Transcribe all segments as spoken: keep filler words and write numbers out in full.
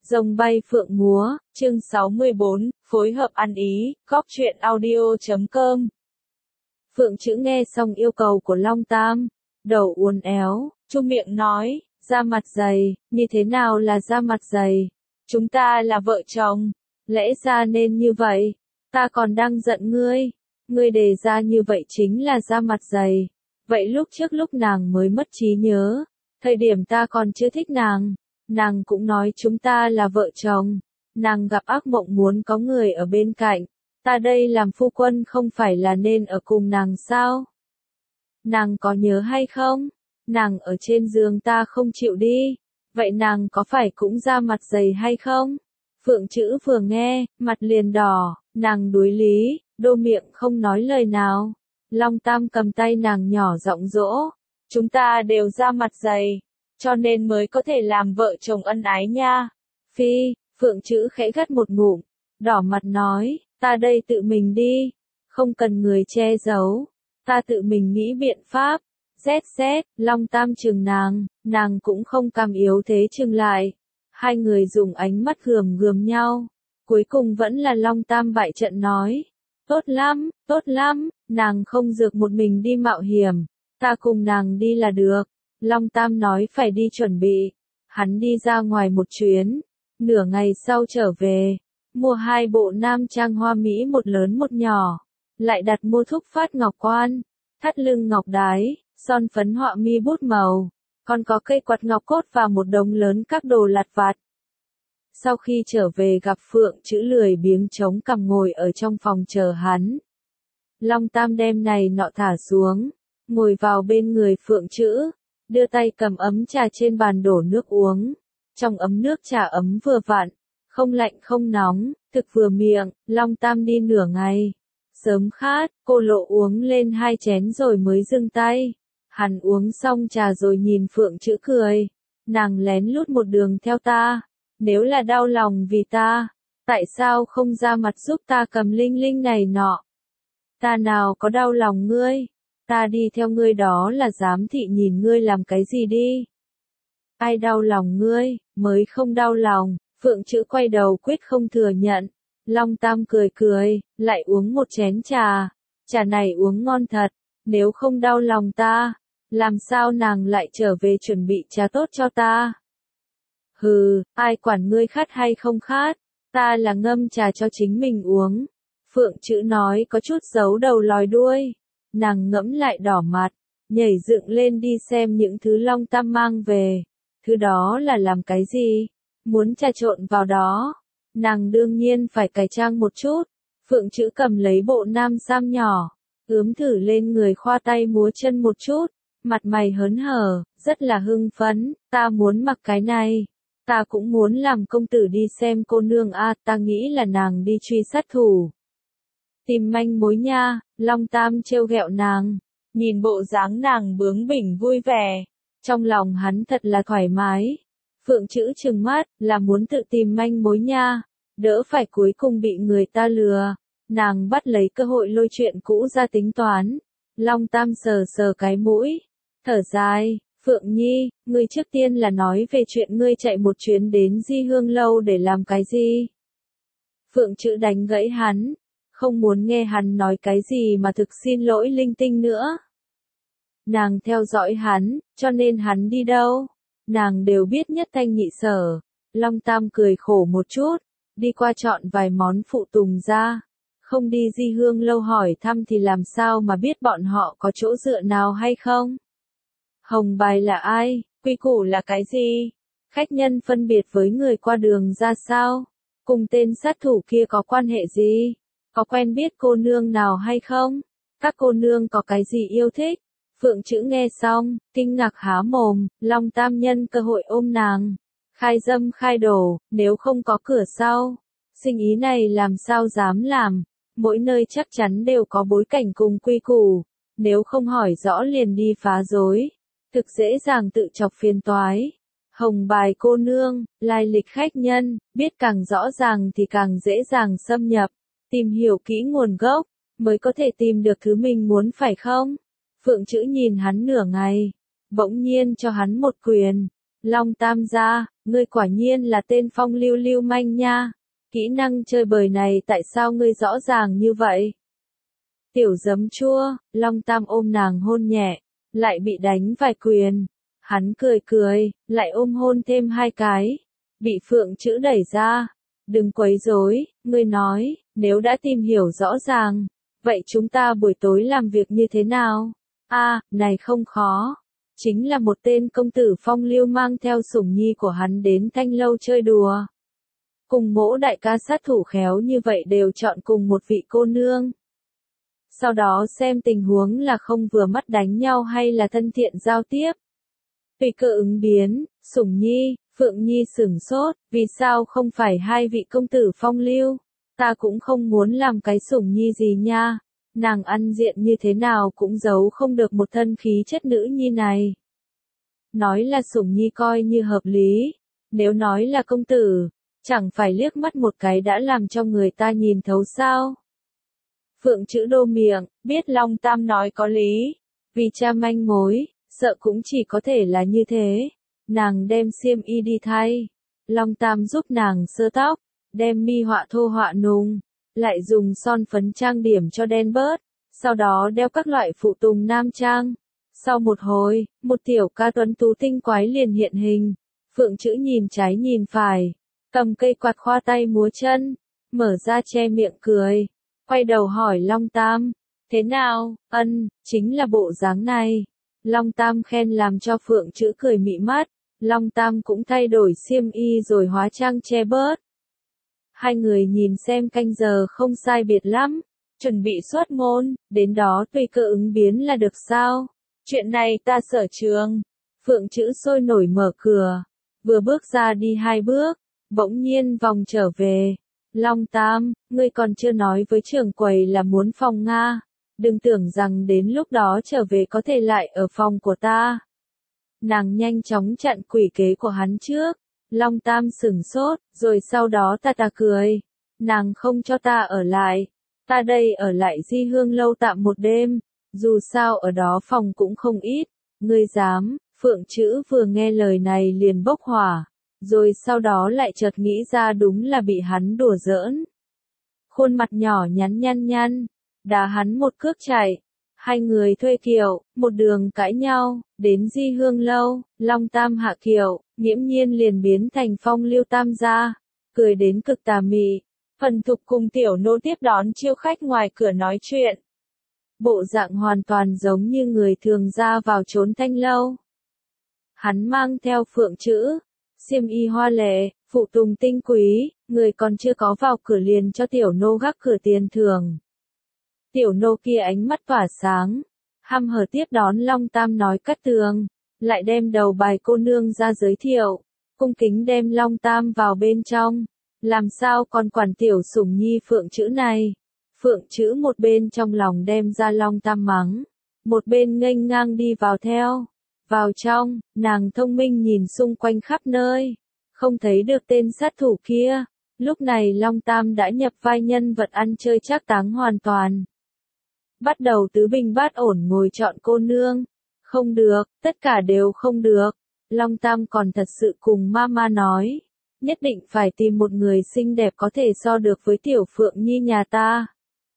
Rồng bay phượng múa, chương sáu mươi bốn, phối hợp ăn ý, góp chuyện audio chấm com. Phượng Chữ nghe xong yêu cầu của Long Tam, đầu uốn éo, chu miệng nói, da mặt dày, như thế nào là da mặt dày? Chúng ta là vợ chồng, lẽ ra nên như vậy, ta còn đang giận ngươi, ngươi đề ra như vậy chính là da mặt dày. Vậy lúc trước lúc nàng mới mất trí nhớ, thời điểm ta còn chưa thích nàng, nàng cũng nói chúng ta là vợ chồng, nàng gặp ác mộng muốn có người ở bên cạnh, ta đây làm phu quân không phải là nên ở cùng nàng sao? Nàng có nhớ hay không? Nàng ở trên giường ta không chịu đi, vậy nàng có phải cũng da mặt dày hay không? Phượng Chữ vừa nghe, mặt liền đỏ, nàng đuối lý, đô miệng không nói lời nào. Long Tam cầm tay nàng nhỏ giọng dỗ, chúng ta đều da mặt dày, cho nên mới có thể làm vợ chồng ân ái nha. Phi, Phượng Chữ khẽ gắt một ngụm, đỏ mặt nói, ta đây tự mình đi, không cần người che giấu, ta tự mình nghĩ biện pháp. Xét xét, Long Tam chừng nàng, nàng cũng không cam yếu thế chừng lại. Hai người dùng ánh mắt gườm gườm nhau, cuối cùng vẫn là Long Tam bại trận nói. Tốt lắm, tốt lắm, nàng không dược một mình đi mạo hiểm, ta cùng nàng đi là được. Long Tam nói phải đi chuẩn bị, hắn đi ra ngoài một chuyến, nửa ngày sau trở về, mua hai bộ nam trang hoa mỹ một lớn một nhỏ, lại đặt mua thúc phát ngọc quan, thắt lưng ngọc đái, son phấn họa mi bút màu, còn có cây quạt ngọc cốt và một đống lớn các đồ lặt vặt. Sau khi trở về gặp Phượng Chữ lười biếng chống cằm ngồi ở trong phòng chờ hắn. Long Tam đem này nọ thả xuống, ngồi vào bên người Phượng Chữ, đưa tay cầm ấm trà trên bàn đổ nước uống. Trong ấm nước trà ấm vừa vặn, không lạnh không nóng, thực vừa miệng. Long Tam đi nửa ngày, sớm khát, cô lộ uống lên hai chén rồi mới dừng tay. Hắn uống xong trà rồi nhìn Phượng Chữ cười, nàng lén lút một đường theo ta. Nếu là đau lòng vì ta, tại sao không ra mặt giúp ta cầm linh linh này nọ? Ta nào có đau lòng ngươi, ta đi theo ngươi đó là giám thị nhìn ngươi làm cái gì đi. Ai đau lòng ngươi, mới không đau lòng. Phượng Chữ quay đầu quyết không thừa nhận. Long Tam cười cười, lại uống một chén trà. Trà này uống ngon thật, nếu không đau lòng ta, làm sao nàng lại trở về chuẩn bị trà tốt cho ta? Hừ, ai quản ngươi khát hay không khát, ta là ngâm trà cho chính mình uống. Phượng Chữ nói có chút giấu đầu lòi đuôi, nàng ngẫm lại đỏ mặt, nhảy dựng lên đi xem những thứ Long Tam mang về. Thứ đó là làm cái gì? Muốn trà trộn vào đó, nàng đương nhiên phải cải trang một chút. Phượng Chữ cầm lấy bộ nam sam nhỏ, ướm thử lên người khoa tay múa chân một chút, mặt mày hớn hở, rất là hưng phấn, ta muốn mặc cái này. Ta cũng muốn làm công tử đi xem cô nương a, à, ta nghĩ là nàng đi truy sát thủ. Tìm manh mối nha. Long Tam trêu ghẹo nàng, nhìn bộ dáng nàng bướng bỉnh vui vẻ, trong lòng hắn thật là thoải mái. Phượng Chữ trừng mắt, là muốn tự tìm manh mối nha, đỡ phải cuối cùng bị người ta lừa. Nàng bắt lấy cơ hội lôi chuyện cũ ra tính toán. Long Tam sờ sờ cái mũi, thở dài. Phượng Nhi, ngươi trước tiên là nói về chuyện ngươi chạy một chuyến đến Di Hương Lâu để làm cái gì? Phượng Chữ đánh gãy hắn, không muốn nghe hắn nói cái gì mà thực xin lỗi linh tinh nữa. Nàng theo dõi hắn, cho nên hắn đi đâu, nàng đều biết nhất thanh nhị sở. Long Tam cười khổ một chút, đi qua chọn vài món phụ tùng ra, không đi Di Hương Lâu hỏi thăm thì làm sao mà biết bọn họ có chỗ dựa nào hay không? Hồng bài là ai? Quy củ là cái gì? Khách nhân phân biệt với người qua đường ra sao? Cùng tên sát thủ kia có quan hệ gì? Có quen biết cô nương nào hay không? Các cô nương có cái gì yêu thích? Phượng Chữ nghe xong, kinh ngạc há mồm. Long Tam nhân cơ hội ôm nàng, khai dâm khai đổ, nếu không có cửa sau, sinh ý này làm sao dám làm? Mỗi nơi chắc chắn đều có bối cảnh cùng quy củ, nếu không hỏi rõ liền đi phá rối, thực dễ dàng tự chọc phiền toái. Hồng bài cô nương, lai lịch khách nhân, biết càng rõ ràng thì càng dễ dàng xâm nhập, tìm hiểu kỹ nguồn gốc, mới có thể tìm được thứ mình muốn phải không? Phượng Chữ nhìn hắn nửa ngày, bỗng nhiên cho hắn một quyền. Long Tam gia, ngươi quả nhiên là tên phong lưu lưu manh nha. Kỹ năng chơi bời này tại sao ngươi rõ ràng như vậy? Tiểu giấm chua, Long Tam ôm nàng hôn nhẹ, lại bị đánh vài quyền. Hắn cười cười, lại ôm hôn thêm hai cái. Bị Phượng Chữ đẩy ra. Đừng quấy rối, ngươi nói, nếu đã tìm hiểu rõ ràng, vậy chúng ta buổi tối làm việc như thế nào? A, à, này không khó. Chính là một tên công tử phong lưu mang theo sủng nhi của hắn đến thanh lâu chơi đùa. Cùng mỗ đại ca sát thủ khéo như vậy đều chọn cùng một vị cô nương. Sau đó xem tình huống là không vừa mắt đánh nhau hay là thân thiện giao tiếp. Tùy cơ ứng biến, sủng nhi, Phượng Nhi sửng sốt, vì sao không phải hai vị công tử phong lưu? Ta cũng không muốn làm cái sủng nhi gì nha. Nàng ăn diện như thế nào cũng giấu không được một thân khí chất nữ nhi này. Nói là sủng nhi coi như hợp lý. Nếu nói là công tử, chẳng phải liếc mắt một cái đã làm cho người ta nhìn thấu sao? Phượng Chữ đô miệng, biết Long Tam nói có lý. Vì cha manh mối, sợ cũng chỉ có thể là như thế. Nàng đem xiêm y đi thay. Long Tam giúp nàng sơ tóc, đem mi họa thô họa nùng, lại dùng son phấn trang điểm cho đen bớt, sau đó đeo các loại phụ tùng nam trang. Sau một hồi, một tiểu ca tuấn tú tinh quái liền hiện hình. Phượng Chữ nhìn trái nhìn phải, cầm cây quạt khoa tay múa chân, mở ra che miệng cười, quay đầu hỏi Long Tam, thế nào? Ân, chính là bộ dáng này. Long Tam khen làm cho Phượng Chữ cười mị mắt. Long Tam cũng thay đổi xiêm y rồi hóa trang che bớt. Hai người nhìn xem canh giờ không sai biệt lắm, chuẩn bị xuất môn, đến đó tùy cơ ứng biến là được sao? Chuyện này ta sở trường. Phượng Chữ sôi nổi mở cửa, vừa bước ra đi hai bước, bỗng nhiên vòng trở về. Long Tam, ngươi còn chưa nói với trưởng quầy là muốn phòng Nga, đừng tưởng rằng đến lúc đó trở về có thể lại ở phòng của ta. Nàng nhanh chóng chặn quỷ kế của hắn trước. Long Tam sửng sốt, rồi sau đó ta ta cười. Nàng không cho ta ở lại. Ta đây ở lại Di Hương lâu tạm một đêm. Dù sao ở đó phòng cũng không ít. Ngươi dám? Phượng Chữ vừa nghe lời này liền bốc hỏa. Rồi sau đó lại chợt nghĩ ra đúng là bị hắn đùa giỡn. Khuôn mặt nhỏ nhắn nhăn nhăn. Đá hắn một cước chạy. Hai người thuê kiệu, một đường cãi nhau, đến Di Hương lâu, Long Tam hạ kiệu, nghiễm nhiên liền biến thành phong lưu tam gia, cười đến cực tà mị. Phần Thục cùng tiểu nô tiếp đón chiêu khách ngoài cửa nói chuyện. Bộ dạng hoàn toàn giống như người thường ra vào trốn thanh lâu. Hắn mang theo Phượng Chữ, xiêm y hoa lệ, phụ tùng tinh quý, người còn chưa có vào cửa liền cho tiểu nô gác cửa tiền thưởng. Tiểu nô kia ánh mắt tỏa sáng, hăm hở tiếp đón Long Tam nói cắt tường, lại đem đầu bài cô nương ra giới thiệu, cung kính đem Long Tam vào bên trong, làm sao còn quản tiểu sủng nhi Phượng Chữ này. Phượng Chữ một bên trong lòng đem ra Long Tam mắng, một bên nghênh ngang đi vào theo. Vào trong, nàng thông minh nhìn xung quanh khắp nơi, không thấy được tên sát thủ kia. Lúc này Long Tam đã nhập vai nhân vật ăn chơi trác táng hoàn toàn. Bắt đầu tứ bình bát ổn ngồi chọn cô nương. Không được, tất cả đều không được. Long Tam còn thật sự cùng mama nói. Nhất định phải tìm một người xinh đẹp có thể so được với tiểu Phượng Nhi nhà ta.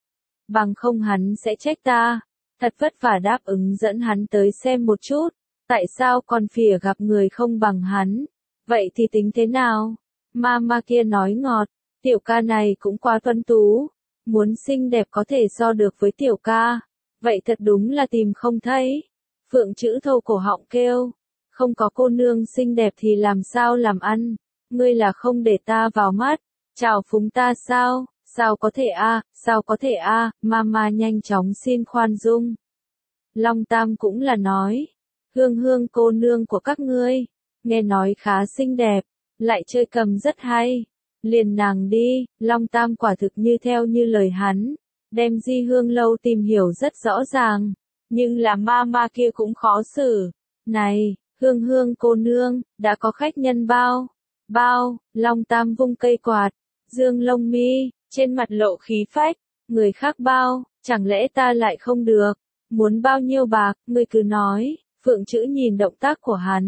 Bằng không hắn sẽ trách ta. Thật vất vả đáp ứng dẫn hắn tới xem một chút. Tại sao còn phìa gặp người không bằng hắn? Vậy thì tính thế nào? Mama kia nói ngọt. Tiểu ca này cũng quá tuấn tú. Muốn xinh đẹp có thể so được với tiểu ca. Vậy thật đúng là tìm không thấy. Phượng Chữ thâu cổ họng kêu. Không có cô nương xinh đẹp thì làm sao làm ăn? Ngươi là không để ta vào mắt. Chào phúng ta sao? Sao có thể a? À? Sao có thể a? À? Mama nhanh chóng xin khoan dung. Long Tam cũng là nói. Hương Hương cô nương của các ngươi. Nghe nói khá xinh đẹp. Lại chơi cầm rất hay. Liền nàng đi. Long Tam quả thực như theo như lời hắn. Đem Di Hương lâu tìm hiểu rất rõ ràng. Nhưng là mama kia cũng khó xử. Này, Hương Hương cô nương, đã có khách nhân bao? Bao? Long Tam vung cây quạt. Dương lông mi, trên mặt lộ khí phách. Người khác bao, chẳng lẽ ta lại không được? Muốn bao nhiêu bạc, ngươi cứ nói. Phượng Chữ nhìn động tác của hắn.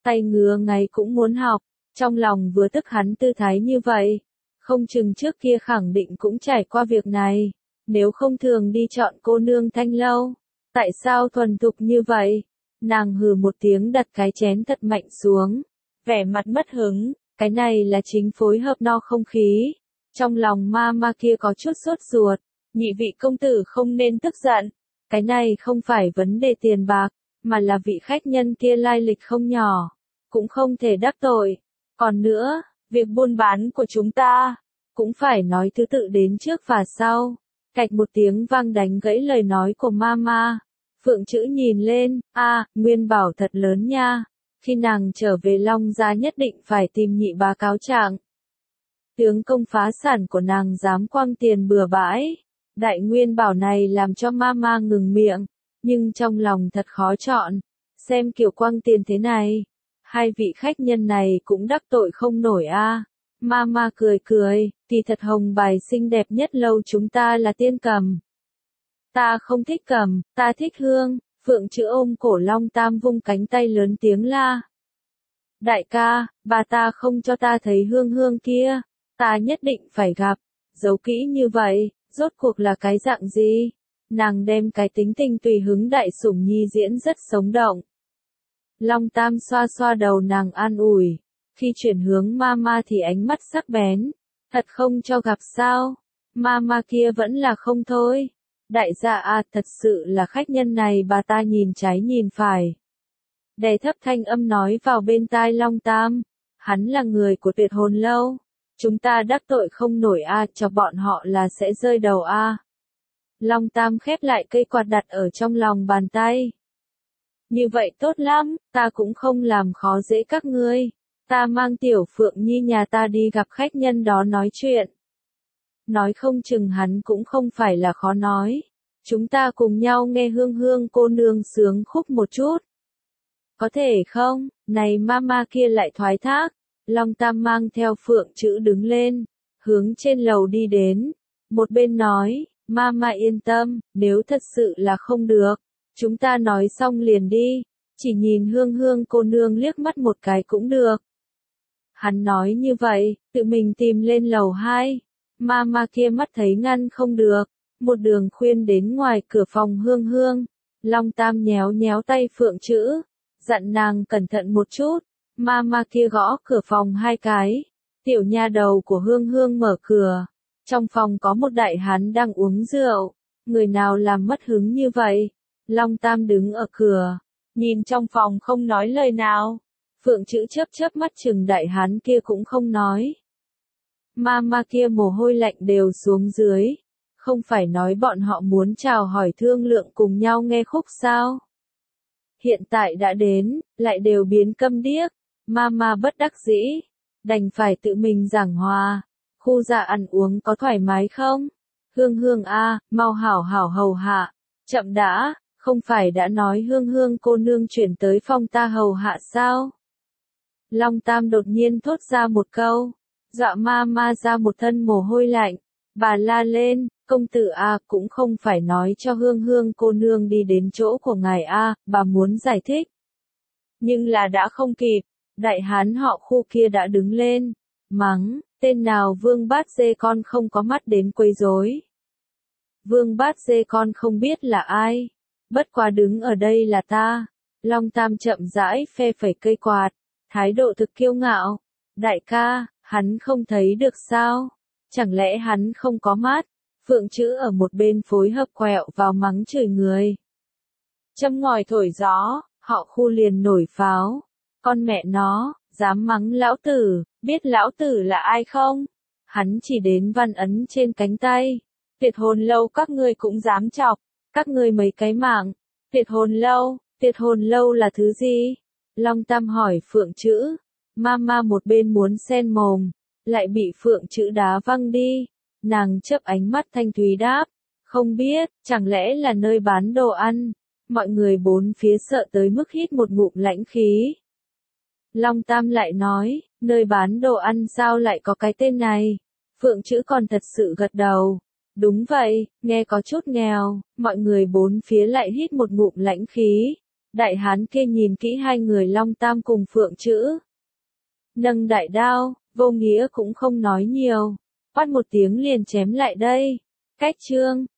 tay ngứa ngáy cũng muốn học, trong lòng vừa tức hắn tư thái như vậy. Không chừng trước kia khẳng định cũng trải qua việc này, nếu không thường đi chọn cô nương thanh lâu, tại sao thuần thục như vậy? Nàng hừ một tiếng đặt cái chén thật mạnh xuống, vẻ mặt mất hứng, cái này là chính phối hợp no không khí. Trong lòng ma ma kia có chút sốt ruột, nhị vị công tử không nên tức giận, cái này không phải vấn đề tiền bạc, mà là vị khách nhân kia lai lịch không nhỏ, cũng không thể đắc tội. Còn nữa, việc buôn bán của chúng ta, cũng phải nói thứ tự đến trước và sau. Cạch một tiếng vang đánh gãy lời nói của Mama. Phượng Chữ nhìn lên, a, Nguyên Bảo thật lớn nha. Khi nàng trở về Long Gia nhất định phải tìm nhị bá cáo trạng. Tướng công phá sản của nàng dám quăng tiền bừa bãi. Đại Nguyên Bảo này làm cho Mama ngừng miệng, nhưng trong lòng thật khó chọn. Xem kiểu quăng tiền thế này, hai vị khách nhân này cũng đắc tội không nổi a. Mama cười cười, kỳ thật hồng bài xinh đẹp nhất lâu chúng ta là tiên cầm. Ta không thích cầm, ta thích hương. Phượng Chữ ôm cổ Long Tam vung cánh tay lớn tiếng la. Đại ca, bà ta không cho ta thấy hương hương kia, ta nhất định phải gặp. Giấu kỹ như vậy, rốt cuộc là cái dạng gì? Nàng đem cái tính tình tùy hứng đại sủng nhi diễn rất sống động. Long Tam xoa xoa đầu nàng an ủi. Khi chuyển hướng Mama thì ánh mắt sắc bén. Thật không cho gặp sao? Mama kia vẫn là không thôi. Đại gia à, thật sự là khách nhân này bà ta nhìn trái nhìn phải. Đè thấp thanh âm nói vào bên tai Long Tam. Hắn là người của Tuyệt Hồn Lâu. Chúng ta đắc tội không nổi a, cho bọn họ là sẽ rơi đầu a. Long Tam khép lại cây quạt đặt ở trong lòng bàn tay. Như vậy tốt lắm, ta cũng không làm khó dễ các ngươi. Ta mang Tiểu Phượng Nhi nhà ta đi gặp khách nhân đó nói chuyện. Nói không chừng hắn cũng không phải là khó nói. Chúng ta cùng nhau nghe hương hương cô nương sướng khúc một chút. Có thể không? Này Mama kia lại thoái thác. Long Tam mang theo Phượng Chữ đứng lên, hướng trên lầu đi đến. Một bên nói, Mama yên tâm, nếu thật sự là không được, chúng ta nói xong liền đi. Chỉ nhìn hương hương cô nương liếc mắt một cái cũng được. Hắn nói như vậy, tự mình tìm lên lầu hai. Mama kia mắt thấy ngăn không được, một đường khuyên đến ngoài cửa phòng hương hương. Long Tam nhéo nhéo tay Phượng Chữ, dặn nàng cẩn thận một chút. Mama kia gõ cửa phòng hai cái. Tiểu nha đầu của hương hương mở cửa. Trong phòng có một đại hán đang uống rượu. Người nào làm mất hứng như vậy? Long Tam đứng ở cửa, nhìn trong phòng không nói lời nào. Phượng Chữ chớp chớp mắt chừng đại hán kia cũng không nói. Mama kia mồ hôi lạnh đều xuống dưới. Không phải nói bọn họ muốn chào hỏi thương lượng cùng nhau nghe khúc sao? Hiện tại đã đến, lại đều biến câm điếc. Mama bất đắc dĩ, đành phải tự mình giảng hòa. Khu dạ ăn uống có thoải mái không? Hương hương a, mau hảo hảo hầu hạ. Chậm đã, không phải đã nói hương hương cô nương chuyển tới phòng ta hầu hạ sao? Long Tam đột nhiên thốt ra một câu, dọa Mama ra một thân mồ hôi lạnh. Bà la lên, công tử a, cũng không phải nói cho hương hương cô nương đi đến chỗ của ngài a, bà muốn giải thích. Nhưng là đã không kịp. Đại hán họ Khu kia đã đứng lên, mắng, tên nào Vương Bát Dê con không có mắt đến quấy rối. Vương Bát Dê con không biết là ai, bất quá đứng ở đây là ta. Long Tam chậm rãi phe phẩy cây quạt, thái độ thực kiêu ngạo. Đại ca, hắn không thấy được sao? Chẳng lẽ hắn không có mắt? Phượng Chữ ở một bên phối hợp quẹo vào mắng chửi người. Châm ngòi thổi gió, họ Khu liền nổi pháo. Con mẹ nó, dám mắng lão tử, biết lão tử là ai không? Hắn chỉ đến văn ấn trên cánh tay. Tuyệt Hồn Lâu các ngươi cũng dám chọc, các ngươi mấy cái mạng. Tuyệt Hồn Lâu, Tuyệt Hồn Lâu là thứ gì? Long Tam hỏi Phượng Chữ. Mama một bên muốn xen mồm, lại bị Phượng Chữ đá văng đi. Nàng chớp ánh mắt thanh thúy đáp, không biết, chẳng lẽ là nơi bán đồ ăn? Mọi người bốn phía sợ tới mức hít một ngụm lãnh khí. Long Tam lại nói, nơi bán đồ ăn sao lại có cái tên này? Phượng Chữ còn thật sự gật đầu. Đúng vậy, nghe có chút nghèo, mọi người bốn phía lại hít một ngụm lãnh khí. Đại hán kia nhìn kỹ hai người Long Tam cùng Phượng Chữ. Nâng đại đao, vô nghĩa cũng không nói nhiều. Quát một tiếng liền chém lại đây. Cách trương,